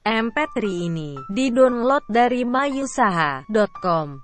MP3 ini didownload dari mayusaha.com.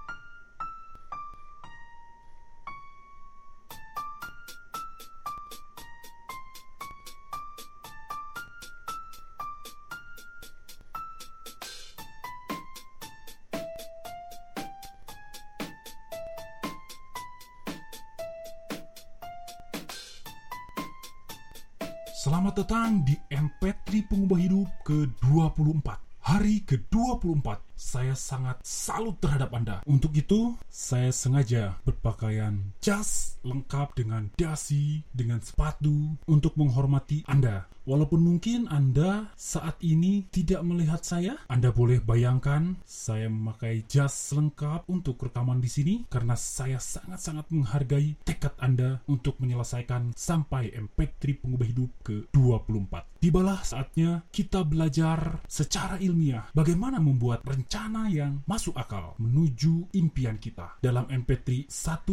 Selamat datang di MP3 Pengubah Hidup ke-24. Hari ke-24. Saya sangat salut terhadap Anda. Untuk itu, saya sengaja berpakaian jas lengkap dengan dasi, dengan sepatu untuk menghormati Anda. Walaupun mungkin Anda saat ini tidak melihat saya, Anda boleh bayangkan saya memakai jas lengkap untuk rekaman di sini karena saya sangat-sangat menghargai tekad Anda untuk menyelesaikan sampai MP3 Pengubah Hidup ke-24. Tibalah saatnya kita belajar secara ilmiah bagaimana membuat rencana yang masuk akal menuju impian kita. Dalam MP3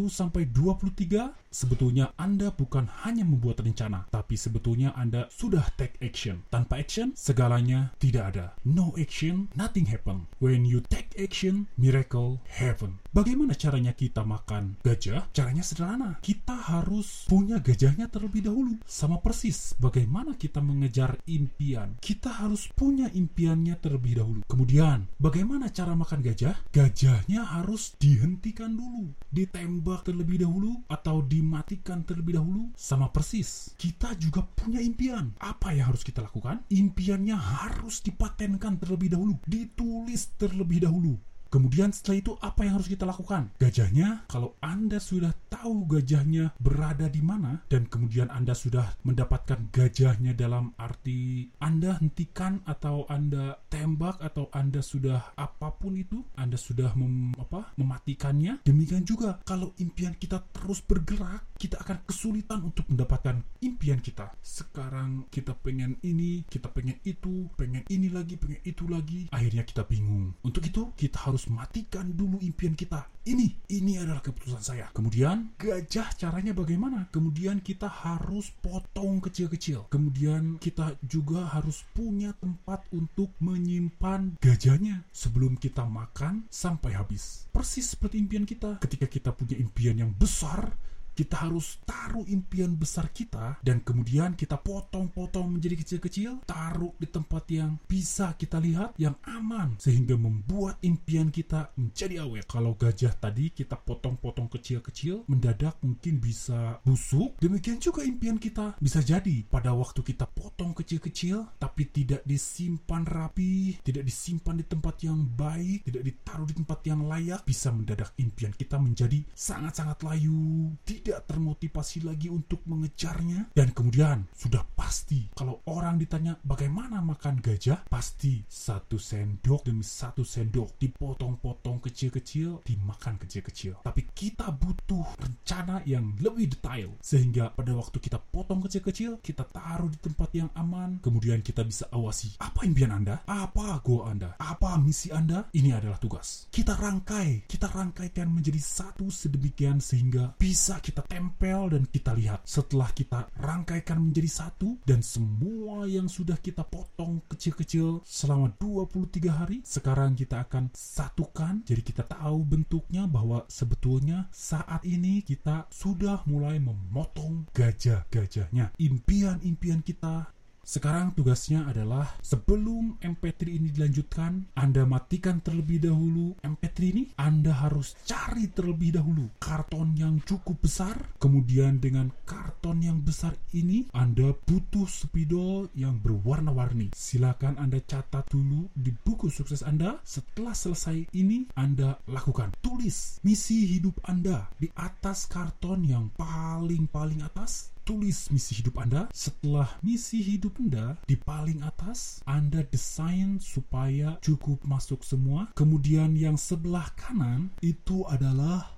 1-23, sebetulnya Anda bukan hanya membuat rencana, tapi sebetulnya Anda sudah take action. Tanpa action, segalanya tidak ada. No action, nothing happen. When you take action, miracle happen. Bagaimana caranya kita makan gajah? Caranya sederhana. Kita harus punya gajahnya terlebih dahulu. Sama persis bagaimana kita mengejar impian. Kita harus punya impiannya terlebih dahulu. Kemudian, bagaimana cara makan gajah? Gajahnya harus dihentikan dulu, ditembak terlebih dahulu, atau dimatikan terlebih dahulu. Sama persis, kita juga punya impian. Apa yang harus kita lakukan? Impiannya harus dipatenkan terlebih dahulu, ditulis terlebih dahulu. Kemudian setelah itu apa yang harus kita lakukan? Gajahnya, kalau Anda sudah tahu gajahnya berada di mana, dan kemudian Anda sudah mendapatkan gajahnya dalam arti Anda hentikan atau Anda tembak atau Anda sudah apapun itu, Anda sudah mematikannya. Demikian juga kalau impian kita terus bergerak, kita akan kesulitan untuk mendapatkan impian kita. Sekarang kita pengen ini, kita pengen itu, pengen ini lagi, pengen itu lagi. Akhirnya kita bingung. Untuk itu kita harus matikan dulu impian kita. Ini adalah keputusan saya. Kemudian gajah caranya bagaimana? Kemudian kita harus potong kecil-kecil. Kemudian kita juga harus punya tempat untuk menyimpan gajahnya sebelum kita makan sampai habis. Persis seperti impian kita. Ketika kita punya impian yang besar, kita harus taruh impian besar kita dan kemudian kita potong-potong menjadi kecil-kecil, taruh di tempat yang bisa kita lihat, yang aman, sehingga membuat impian kita menjadi awet. Kalau gajah tadi kita potong-potong kecil-kecil, mendadak mungkin bisa busuk. Demikian juga impian kita. Bisa jadi pada waktu kita potong kecil-kecil, tapi tidak disimpan rapi, tidak disimpan di tempat yang baik, tidak ditaruh di tempat yang layak, bisa mendadak impian kita menjadi sangat-sangat layu, tidak termotivasi lagi untuk mengejarnya. Dan kemudian sudah pasti kalau orang ditanya bagaimana makan gajah, pasti 1 sendok demi 1 sendok dipotong-potong kecil-kecil, dimakan kecil-kecil. Tapi kita butuh rencana yang lebih detail sehingga pada waktu kita potong kecil-kecil, kita taruh di tempat yang aman, kemudian kita bisa awasi apa impian Anda, apa goal Anda, apa misi Anda. Ini adalah tugas. Kita rangkaikan menjadi satu sedemikian sehingga bisa kita tempel dan kita lihat. Setelah kita rangkaikan menjadi satu dan semua yang sudah kita potong kecil-kecil selama 23 hari, sekarang kita akan satukan. Jadi kita tahu bentuknya bahwa sebetulnya saat ini kita sudah mulai memotong gajah-gajahnya. Impian-impian kita. Sekarang tugasnya adalah sebelum MP3 ini dilanjutkan, Anda matikan terlebih dahulu MP3 ini. Anda harus cari terlebih dahulu karton yang cukup besar. Kemudian dengan karton yang besar ini, Anda butuh spidol yang berwarna-warni. Silakan Anda catat dulu di buku sukses Anda. Setelah selesai ini, Anda lakukan. Tulis misi hidup Anda di atas karton yang paling atas. Tulis misi hidup Anda. Setelah misi hidup Anda di paling atas, Anda desain supaya cukup masuk semua. Kemudian yang sebelah kanan itu adalah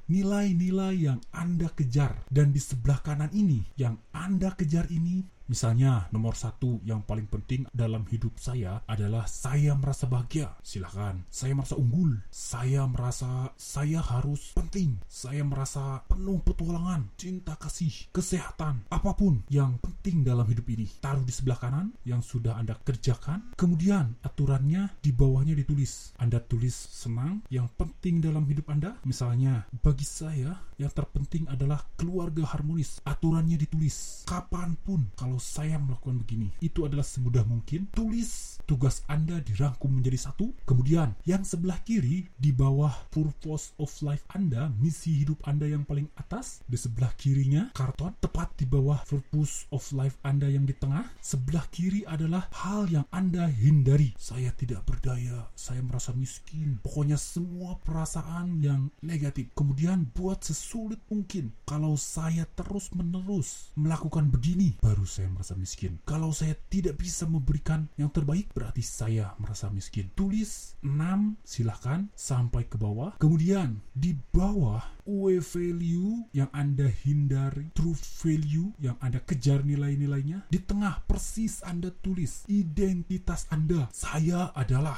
nilai-nilai yang Anda kejar. Dan di sebelah kanan ini, yang Anda kejar ini, misalnya nomor 1 yang paling penting dalam hidup saya adalah saya merasa bahagia. Silakan. Saya merasa unggul. Saya merasa saya harus penting. Saya merasa penuh petualangan, cinta kasih, kesehatan, apapun yang penting dalam hidup ini. Taruh di sebelah kanan yang sudah Anda kerjakan. Kemudian aturannya di bawahnya ditulis. Anda tulis senang yang penting dalam hidup Anda. Misalnya bagi saya yang terpenting adalah keluarga harmonis. Aturannya ditulis. Kapanpun kalau saya melakukan begini, itu adalah semudah mungkin. Tulis tugas Anda dirangkum menjadi satu. Kemudian yang sebelah kiri di bawah purpose of life Anda, misi hidup Anda yang paling atas, di sebelah kirinya karton, tepat di bawah purpose of life Anda yang di tengah. Sebelah kiri adalah hal yang Anda hindari. Saya tidak berdaya, saya merasa miskin, pokoknya semua perasaan yang negatif. Kemudian buat sesulit mungkin. Kalau saya terus menerus melakukan begini, baru saya merasa miskin. Kalau saya tidak bisa memberikan yang terbaik, berarti saya merasa miskin. Tulis 6, silahkan sampai ke bawah. Kemudian di bawah UE value yang Anda hindari, true value yang Anda kejar nilai-nilainya. Di tengah persis Anda tulis identitas Anda. Saya adalah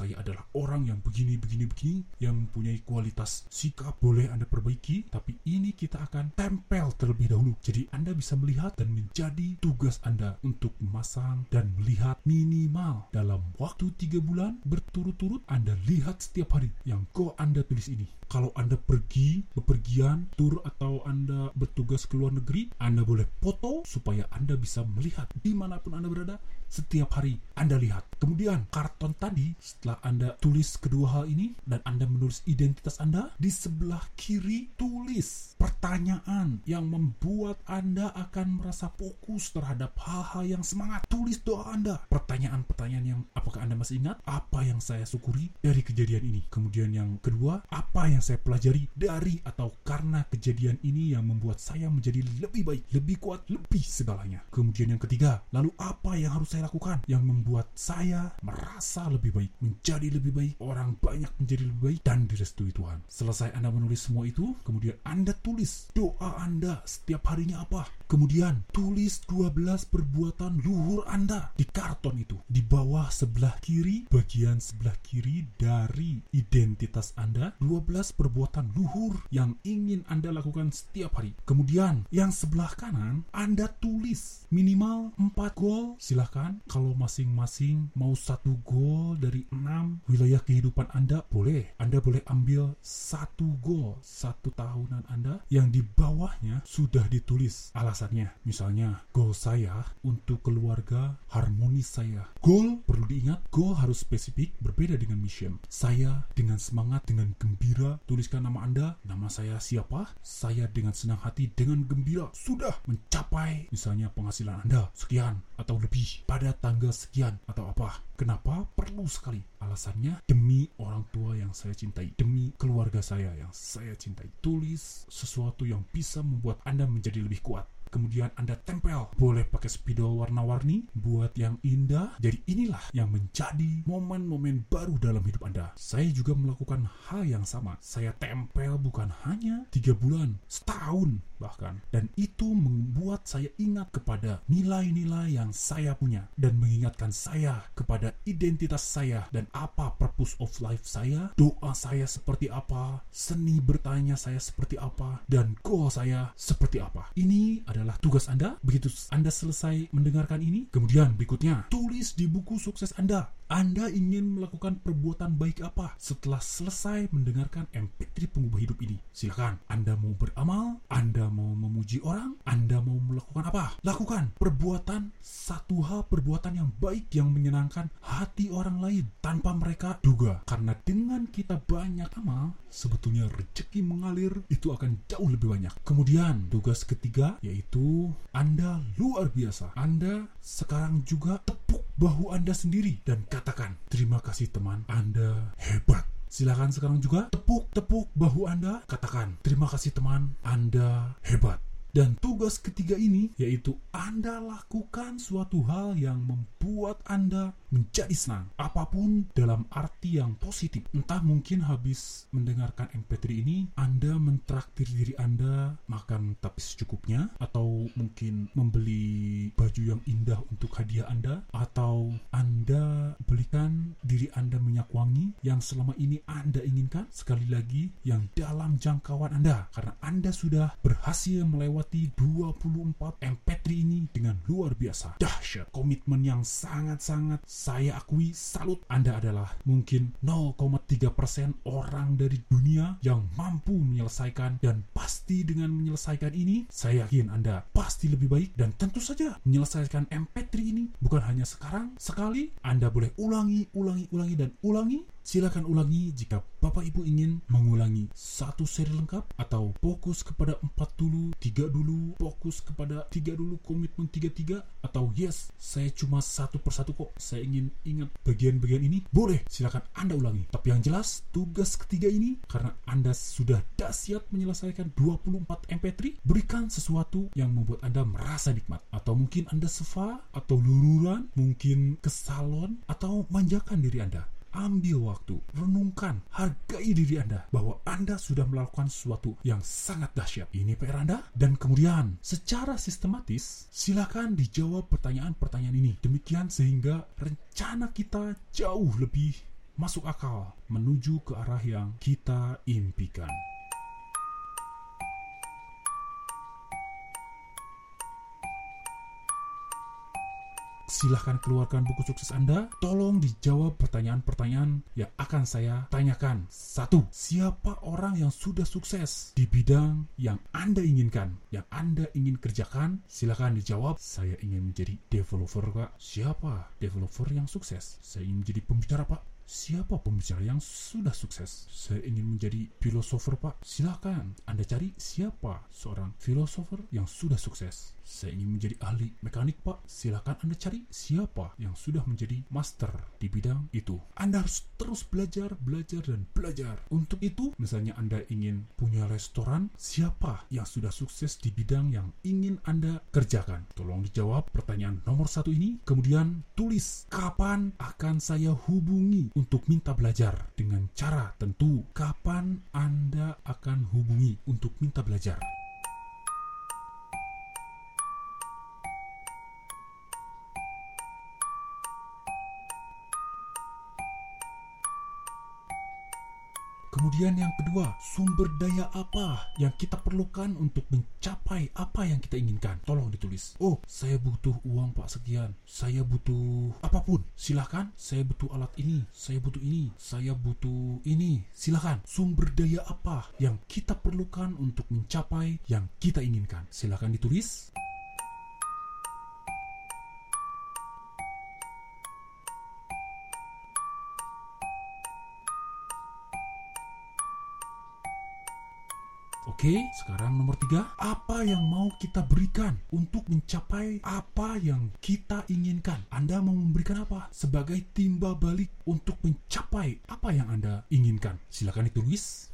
orang yang begini, yang mempunyai kualitas sikap, boleh Anda perbaiki, tapi ini kita akan tempel terlebih dahulu. Jadi Anda bisa melihat dan menjadi tugas Anda untuk memasang dan melihat minimal dalam waktu 3 bulan berturut-turut. Anda lihat setiap hari yang Anda tulis ini. Kalau Anda pergi, bepergian, tur, atau Anda bertugas ke luar negeri, Anda boleh foto supaya Anda bisa melihat dimanapun Anda berada. Setiap hari Anda lihat. Kemudian karton tadi, setelah Anda tulis kedua hal ini dan Anda menulis identitas Anda, di sebelah kiri tulis pertanyaan yang membuat Anda akan merasa fokus terhadap hal-hal yang semangat. Tulis doa Anda. Pertanyaan-pertanyaan yang apakah Anda masih ingat? Apa yang saya syukuri dari kejadian ini? Kemudian yang kedua, apa yang saya pelajari dari atau karena kejadian ini yang membuat saya menjadi lebih baik, lebih kuat, lebih segalanya. Kemudian yang ketiga, lalu apa yang harus saya lakukan yang membuat saya merasa lebih baik, menjadi lebih baik, orang banyak menjadi lebih baik, dan direstui Tuhan. Selesai Anda menulis semua itu, kemudian Anda tulis doa Anda setiap harinya apa. Kemudian tulis 12 perbuatan luhur Anda di karton itu. Di bawah sebelah kiri, bagian sebelah kiri dari identitas Anda, 12 perbuatan luhur yang ingin Anda lakukan setiap hari. Kemudian yang sebelah kanan, Anda tulis minimal 4 goal. Silahkan, kalau masing-masing mau 1 goal dari 6 wilayah kehidupan Anda, boleh. Anda boleh ambil 1 goal 1 tahunan Anda yang di bawahnya sudah ditulis alasannya. Misalnya, goal saya untuk keluarga harmonis saya. Goal, perlu diingat, goal harus spesifik, berbeda dengan mission. Saya dengan semangat, dengan gembira, tuliskan nama Anda, nama saya siapa, saya dengan senang hati, dengan gembira, sudah mencapai misalnya penghasilan Anda sekian atau lebih pada tanggal sekian atau apa. Kenapa? Perlu sekali. Alasannya demi orang tua yang saya cintai, demi keluarga saya yang saya cintai. Tulis sesuatu yang bisa membuat Anda menjadi lebih kuat. Kemudian Anda tempel. Boleh pakai spidol warna-warni buat yang indah. Jadi inilah yang menjadi momen-momen baru dalam hidup Anda. Saya juga melakukan hal yang sama. Saya tempel bukan hanya 3 bulan, setahun bahkan. Dan itu membuat saya ingat kepada nilai-nilai yang saya punya. Dan mengingatkan saya kepada identitas saya. Dan apa purpose of life saya. Doa saya seperti apa. Seni bertanya saya seperti apa. Dan goal saya seperti apa. Ini adalah tugas Anda. Begitu Anda selesai mendengarkan ini, kemudian berikutnya, tulis di buku sukses Anda. Anda ingin melakukan perbuatan baik apa setelah selesai mendengarkan MP3 pengubah hidup ini? Silakan. Anda mau beramal, Anda mau memuji orang, Anda mau melakukan apa? Lakukan perbuatan, satu hal perbuatan yang baik yang menyenangkan hati orang lain tanpa mereka duga. Karena dengan kita banyak amal, sebetulnya rezeki mengalir itu akan jauh lebih banyak. Kemudian tugas ketiga yaitu Anda luar biasa. Anda sekarang juga tepuk bahu Anda sendiri dan katakan, terima kasih teman, Anda hebat. Silakan sekarang juga tepuk bahu Anda, katakan, terima kasih teman, Anda hebat. Dan tugas ketiga ini yaitu Anda lakukan suatu hal yang membuat Anda menjadi senang. Apapun dalam arti yang positif. Entah mungkin habis mendengarkan MP3 ini Anda mentraktir diri Anda makan tapi secukupnya, atau mungkin membeli baju yang indah untuk hadiah Anda, atau Anda belikan diri Anda minyak wangi yang selama ini Anda inginkan, sekali lagi yang dalam jangkauan Anda, karena Anda sudah berhasil melewati 24 MP3 ini dengan luar biasa. Dahsyat, komitmen yang sangat-sangat saya akui, salut. Anda adalah mungkin 0,3% orang dari dunia yang mampu menyelesaikan, dan pasti dengan menyelesaikan ini, saya yakin Anda pasti lebih baik. Dan tentu saja menyelesaikan MP3 ini bukan hanya sekarang, sekali. Anda boleh ulangi, dan ulangi. Silakan ulangi jika Bapak Ibu ingin mengulangi satu seri lengkap, atau fokus kepada 4 dulu, 3 dulu, fokus kepada 3 dulu, komitmen 3-3, atau yes, saya cuma satu persatu kok, saya ingin ingat bagian-bagian ini. Boleh, silakan Anda ulangi. Tapi yang jelas, tugas ketiga ini, karena Anda sudah dahsyat menyelesaikan 24 MP3, berikan sesuatu yang membuat Anda merasa nikmat. Atau mungkin Anda spa, atau lururan, mungkin ke salon, atau manjakan diri Anda. Ambil waktu, renungkan, hargai diri Anda bahwa Anda sudah melakukan sesuatu yang sangat dahsyat. Ini PR Anda. Dan kemudian secara sistematis silakan dijawab pertanyaan-pertanyaan ini. Demikian sehingga rencana kita jauh lebih masuk akal menuju ke arah yang kita impikan. Silahkan keluarkan buku sukses Anda. Tolong dijawab pertanyaan-pertanyaan yang akan saya tanyakan. 1. Siapa orang yang sudah sukses di bidang yang Anda inginkan, yang Anda ingin kerjakan? Silahkan dijawab. Saya ingin menjadi developer, Pak. Siapa developer yang sukses? Saya ingin menjadi pembicara, Pak. Siapa pembicara yang sudah sukses? Saya ingin menjadi filosofer, Pak. Silakan Anda cari siapa seorang filosofer yang sudah sukses. Saya ingin menjadi ahli mekanik, Pak. Silakan Anda cari siapa yang sudah menjadi master di bidang itu. Anda harus terus belajar, dan belajar. Untuk itu, misalnya Anda ingin punya restoran, siapa yang sudah sukses di bidang yang ingin Anda kerjakan? Tolong dijawab pertanyaan nomor 1 ini. Kemudian tulis, kapan akan saya hubungi untuk minta belajar? Dengan cara tentu, kapan Anda akan hubungi untuk minta belajar? Kemudian yang kedua, sumber daya apa yang kita perlukan untuk mencapai apa yang kita inginkan? Tolong ditulis. Oh, saya butuh uang, Pak, sekian. Saya butuh apapun. Silakan. Saya butuh alat ini. Saya butuh ini. Saya butuh ini. Silakan. Sumber daya apa yang kita perlukan untuk mencapai yang kita inginkan? Silakan ditulis. Oke, sekarang nomor 3. Apa yang mau kita berikan untuk mencapai apa yang kita inginkan? Anda mau memberikan apa sebagai timbal balik untuk mencapai apa yang Anda inginkan? Silakan ditulis.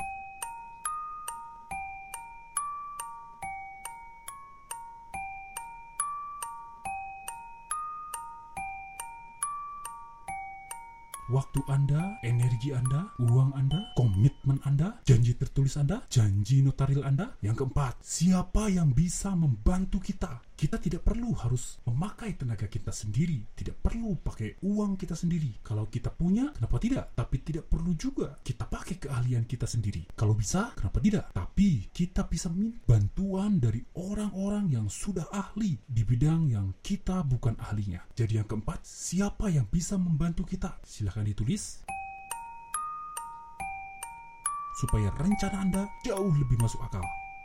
Waktu Anda, energi Anda, uang Anda, komitmen Anda, janji tertulis Anda, janji notaril Anda. Yang keempat, siapa yang bisa membantu kita? Kita tidak perlu harus memakai tenaga kita sendiri, tidak perlu pakai uang kita sendiri. Kalau kita punya, kenapa tidak? Tapi tidak perlu juga kita pakai keahlian kita sendiri. Kalau bisa, kenapa tidak? Tapi kita bisa minta bantuan dari orang-orang yang sudah ahli di bidang yang kita bukan ahlinya. Jadi yang keempat, siapa yang bisa membantu kita? Silahkan ditulis supaya rencana Anda jauh lebih masuk akal.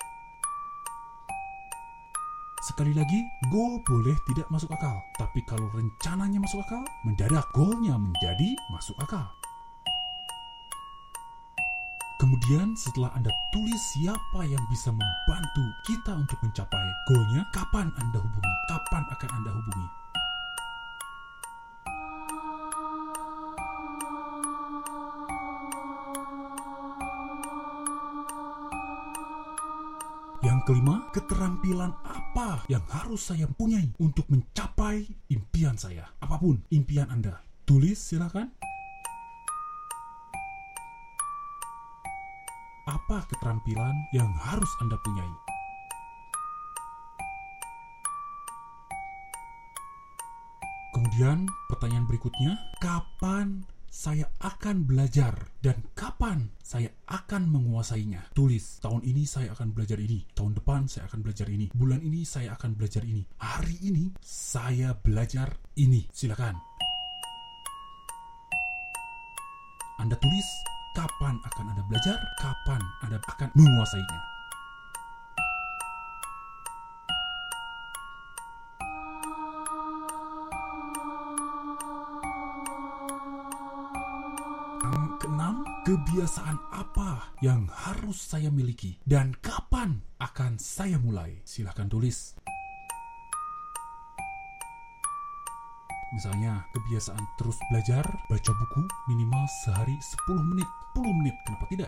Sekali lagi, goal boleh tidak masuk akal, tapi kalau rencananya masuk akal, mendadak goalnya menjadi masuk akal. Kemudian setelah Anda tulis siapa yang bisa membantu kita untuk mencapai goalnya, kapan Anda hubungi? Kapan akan Anda hubungi? Yang kelima, keterampilan apa yang harus saya punyai untuk mencapai impian saya? Apapun impian Anda, tulis silakan. Apa keterampilan yang harus Anda punyai? Kemudian pertanyaan berikutnya, kapan saya akan belajar dan kapan saya akan menguasainya? Tulis, tahun ini saya akan belajar ini, tahun depan saya akan belajar ini, bulan ini saya akan belajar ini, hari ini saya belajar ini. Silakan. Anda tulis kapan akan Anda belajar, kapan Anda akan menguasainya. Yang keenam, kebiasaan apa yang harus saya miliki dan kapan akan saya mulai? Silahkan tulis. Misalnya, kebiasaan terus belajar, baca buku minimal sehari 10 menit. 10 menit, kenapa tidak?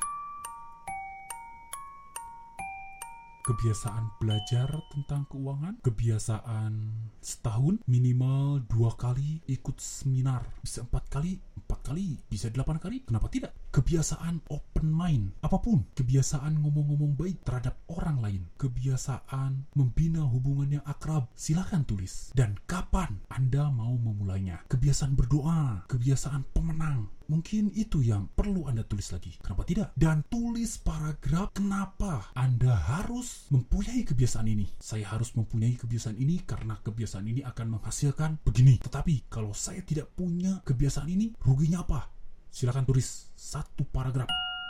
Kebiasaan belajar tentang keuangan, kebiasaan setahun minimal 2 kali ikut seminar, bisa 4 kali, bisa 8 kali, kenapa tidak? Kebiasaan open mind, apapun, kebiasaan ngomong-ngomong baik terhadap orang lain, kebiasaan membina hubungan yang akrab, silakan tulis. Dan kapan Anda mau memulainya? Kebiasaan berdoa, kebiasaan pemenang, mungkin itu yang perlu Anda tulis lagi. Kenapa tidak? Dan tulis paragraf kenapa Anda harus mempunyai kebiasaan ini. Saya harus mempunyai kebiasaan ini karena kebiasaan ini akan menghasilkan begini. Tetapi kalau saya tidak punya kebiasaan ini, ruginya apa? Silakan tulis 1 paragraf.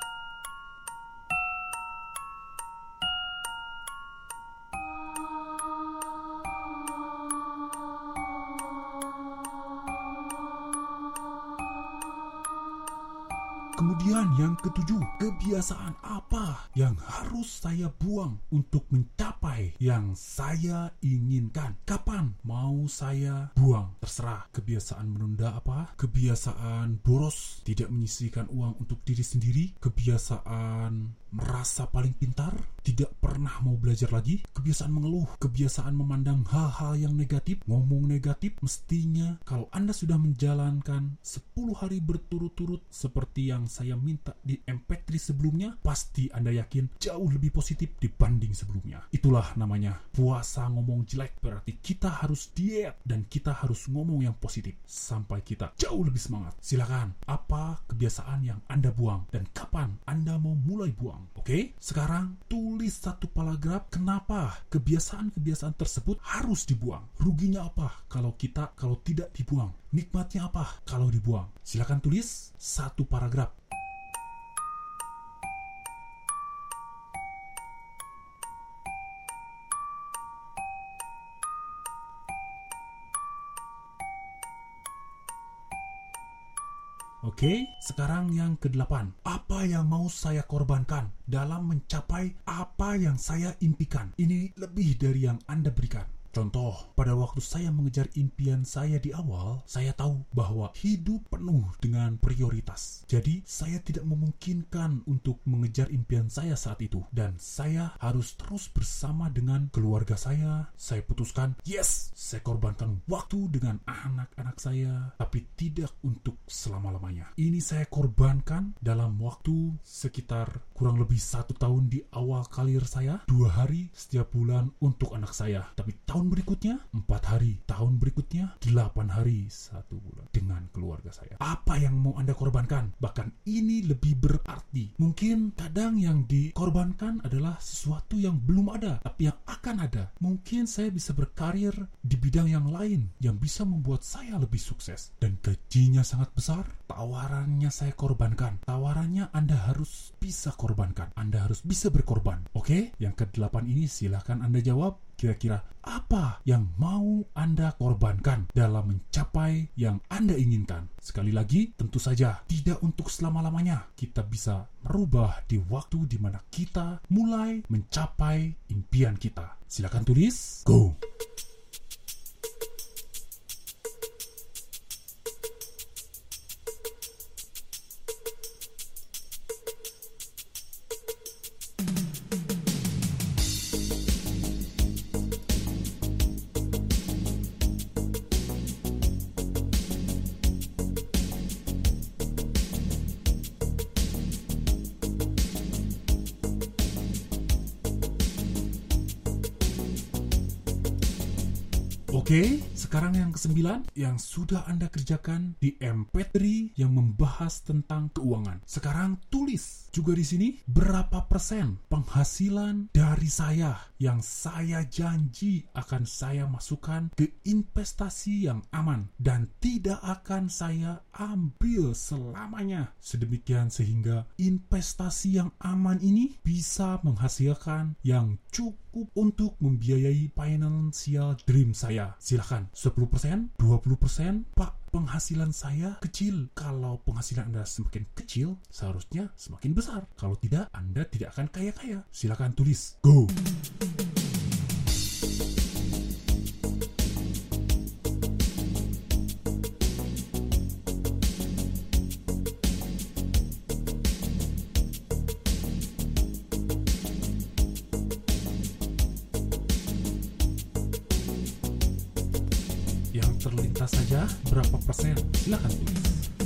Kemudian yang ketujuh, kebiasaan apa yang harus saya buang untuk mencapai yang saya inginkan? Kapan mau saya buang? Terserah. Kebiasaan menunda apa? Kebiasaan boros, tidak menyisihkan uang untuk diri sendiri, kebiasaan merasa paling pintar, tidak pernah mau belajar lagi, kebiasaan mengeluh, kebiasaan memandang hal-hal yang negatif, ngomong negatif. Mestinya kalau Anda sudah menjalankan 10 hari berturut-turut seperti yang saya minta di MP3 sebelumnya, pasti Anda yakin jauh lebih positif dibanding sebelumnya. Itulah namanya puasa ngomong jelek. Berarti kita harus diet dan kita harus ngomong yang positif sampai kita jauh lebih semangat. Silakan, apa kebiasaan yang Anda buang dan kapan Anda mau mulai buang? Oke, sekarang tulis 1 paragraf kenapa kebiasaan-kebiasaan tersebut harus dibuang. Ruginya apa kalau tidak dibuang? Nikmatnya apa kalau dibuang? Silakan tulis 1 paragraf. Oke, sekarang yang ke-8. Apa yang mau saya korbankan dalam mencapai apa yang saya impikan? Ini lebih dari yang Anda berikan. Contoh, pada waktu saya mengejar impian saya di awal, saya tahu bahwa hidup penuh dengan prioritas. Jadi, saya tidak memungkinkan untuk mengejar impian saya saat itu. Dan saya harus terus bersama dengan keluarga saya. Saya putuskan, yes, saya korbankan waktu dengan anak-anak saya, tapi tidak untuk selama-lamanya. Ini saya korbankan dalam waktu sekitar kurang lebih 1 tahun di awal karir saya, 2 hari setiap bulan untuk anak saya. Tapi tahun berikutnya 4 hari, tahun berikutnya 8 hari 1 bulan dengan keluarga saya. Apa yang mau Anda korbankan? Bahkan ini lebih berarti. Mungkin kadang yang dikorbankan adalah sesuatu yang belum ada, tapi yang akan ada. Mungkin saya bisa berkarir di bidang yang lain yang bisa membuat saya lebih sukses dan gajinya sangat besar. Tawarannya saya korbankan. Tawarannya Anda harus bisa korbankan. Anda harus bisa berkorban. Oke? Yang ke-8 ini silahkan Anda jawab. Kira-kira apa yang mau Anda korbankan dalam mencapai yang Anda inginkan? Sekali lagi, tentu saja tidak untuk selama-lamanya. Kita bisa merubah di waktu di mana kita mulai mencapai impian kita. Silakan tulis, go! Oke, sekarang yang ke-9 yang sudah Anda kerjakan di MP3 yang membahas tentang keuangan. Sekarang tulis juga di sini berapa persen penghasilan dari saya yang saya janji akan saya masukkan ke investasi yang aman dan tidak akan saya ambil selamanya. Sedemikian sehingga investasi yang aman ini bisa menghasilkan yang cukup untuk membiayai financial dream saya. Silakan 10%, 20%, Pak, penghasilan saya kecil. Kalau penghasilan Anda semakin kecil, seharusnya semakin besar. Kalau tidak, Anda tidak akan kaya-kaya. Silakan tulis. Go! Yang terlintas saja berapa persen? Silakan tulis.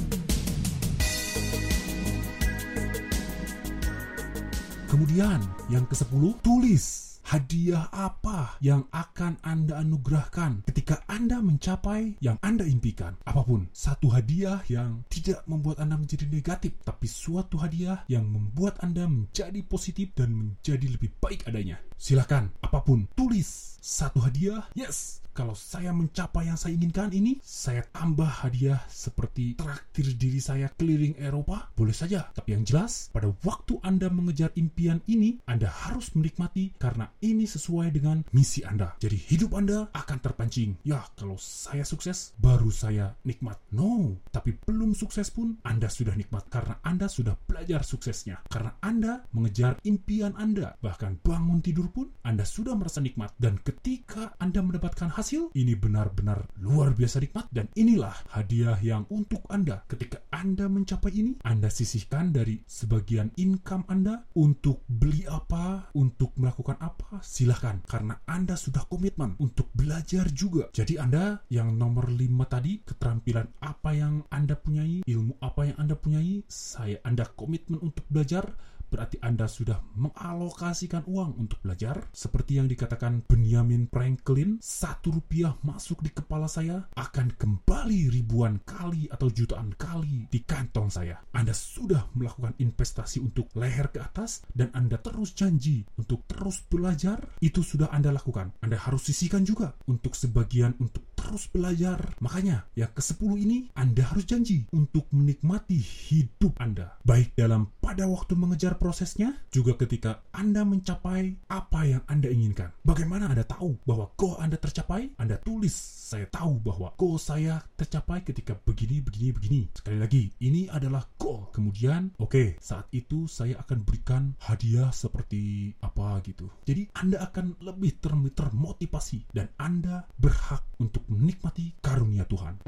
Kemudian yang ke-10, tulis hadiah apa yang akan Anda anugerahkan ketika Anda mencapai yang Anda impikan. Apapun, satu hadiah yang tidak membuat Anda menjadi negatif, tapi suatu hadiah yang membuat Anda menjadi positif dan menjadi lebih baik adanya. Silakan, apapun, tulis satu hadiah. Yes, kalau saya mencapai yang saya inginkan ini, saya tambah hadiah seperti traktir diri saya keliling Eropa, boleh saja. Tapi yang jelas, pada waktu Anda mengejar impian ini, Anda harus menikmati karena ini sesuai dengan misi Anda. Jadi hidup Anda akan terpancing. Ya, kalau saya sukses, baru saya nikmat. No, tapi belum sukses pun, Anda sudah nikmat karena Anda sudah belajar suksesnya. Karena Anda mengejar impian Anda. Bahkan bangun tidur pun, Anda sudah merasa nikmat. Dan ketika Anda mendapatkan hasil, ini benar-benar luar biasa nikmat. Dan inilah hadiah yang untuk Anda. Ketika Anda mencapai ini, Anda sisihkan dari sebagian income Anda untuk beli apa, untuk melakukan apa, silahkan. Karena Anda sudah komitmen untuk belajar juga. Jadi Anda yang nomor 5 tadi, keterampilan apa yang Anda punyai, ilmu apa yang Anda punyai, Anda komitmen untuk belajar, berarti Anda sudah mengalokasikan uang untuk belajar. Seperti yang dikatakan Benjamin Franklin, 1 rupiah masuk di kepala saya akan kembali ribuan kali atau jutaan kali di kantong saya. Anda sudah melakukan investasi untuk leher ke atas dan Anda terus janji untuk terus belajar. Itu sudah Anda lakukan. Anda harus sisihkan juga untuk sebagian untuk terus belajar. Makanya yang ke-10 ini Anda harus janji untuk menikmati hidup Anda, baik dalam pada waktu mengejar prosesnya, juga ketika Anda mencapai apa yang Anda inginkan. Bagaimana Anda tahu bahwa goal Anda tercapai? Anda tulis, saya tahu bahwa goal saya tercapai ketika begini. Sekali lagi, ini adalah goal. Kemudian, oke, saat itu saya akan berikan hadiah seperti apa gitu. Jadi Anda akan lebih termotivasi dan Anda berhak untuk menikmati karunia Tuhan.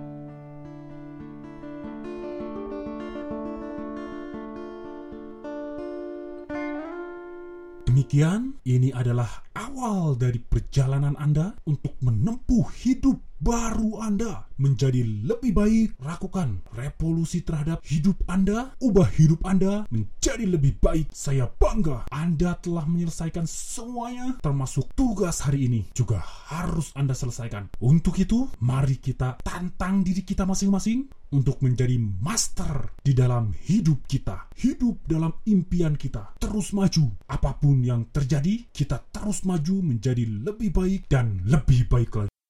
Demikian, ini adalah awal dari perjalanan Anda untuk menempuh hidup baru Anda menjadi lebih baik. Lakukan revolusi terhadap hidup Anda, ubah hidup Anda menjadi lebih baik. Saya bangga Anda telah menyelesaikan semuanya, termasuk tugas hari ini juga harus Anda selesaikan. Untuk itu, mari kita tantang diri kita masing-masing untuk menjadi master di dalam hidup kita, hidup dalam impian kita. Terus maju, apapun yang terjadi, kita terus maju menjadi lebih baik dan lebih baik lagi.